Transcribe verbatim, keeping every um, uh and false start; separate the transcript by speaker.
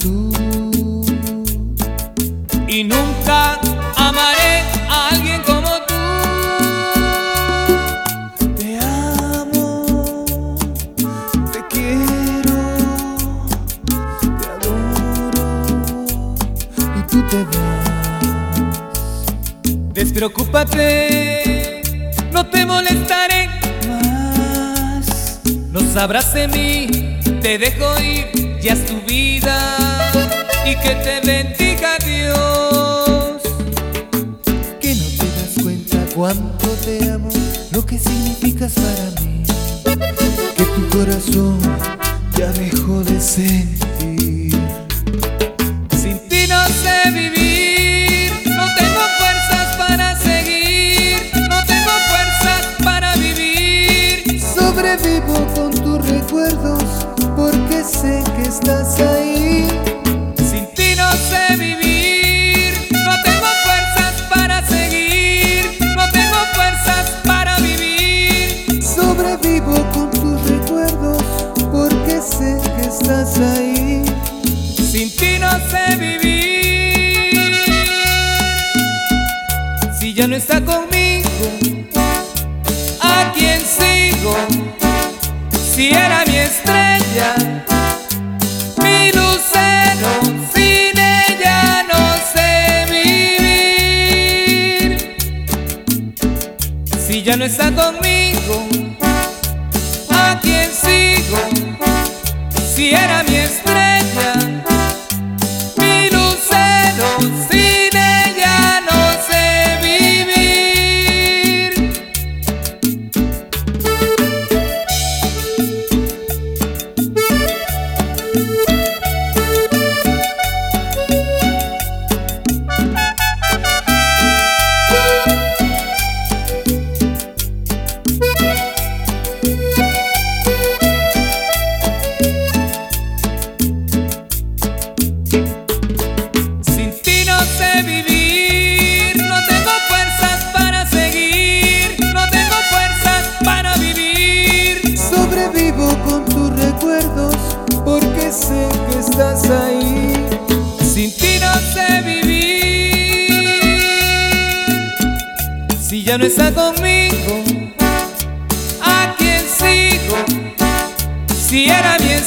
Speaker 1: tú.
Speaker 2: Y nunca amaré a alguien como tú.
Speaker 1: Te amo, te quiero, te adoro y tú te vas.
Speaker 2: Despreocúpate, no te molestaré
Speaker 1: Más
Speaker 2: no sabrás de mí, te dejo ir, ya es tu vida. Y que te bendiga Dios.
Speaker 1: que no te das cuenta cuánto te amo, lo que significas para mí, que tu corazón ya dejó de sentir.
Speaker 2: Sin ti no sé vivir, no tengo fuerzas para seguir, no tengo fuerzas para vivir.
Speaker 1: Sobrevivo con tus recuerdos porque sé que estás ahí.
Speaker 2: Sin ti no sé vivir, no tengo fuerzas para seguir, no tengo fuerzas para vivir.
Speaker 1: Sobrevivo con tus recuerdos porque sé que estás ahí.
Speaker 2: Sin ti no sé vivir. Si ya no está conmigo, ¿a quién sigo? Si era mi estrella, mi lucero, sin ella no sé vivir. Si ya no está conmigo, ¿a quién sigo? Si era mi estrella, mi lucero, sin ella no sé vivir. Sin ti no sé vivir, no tengo fuerzas para seguir, no tengo fuerzas para vivir.
Speaker 1: Sobrevivo con tus recuerdos porque sé que estás ahí.
Speaker 2: Sin ti no sé vivir. Si ya no está conmigo, ¿a quién sigo? Si era mi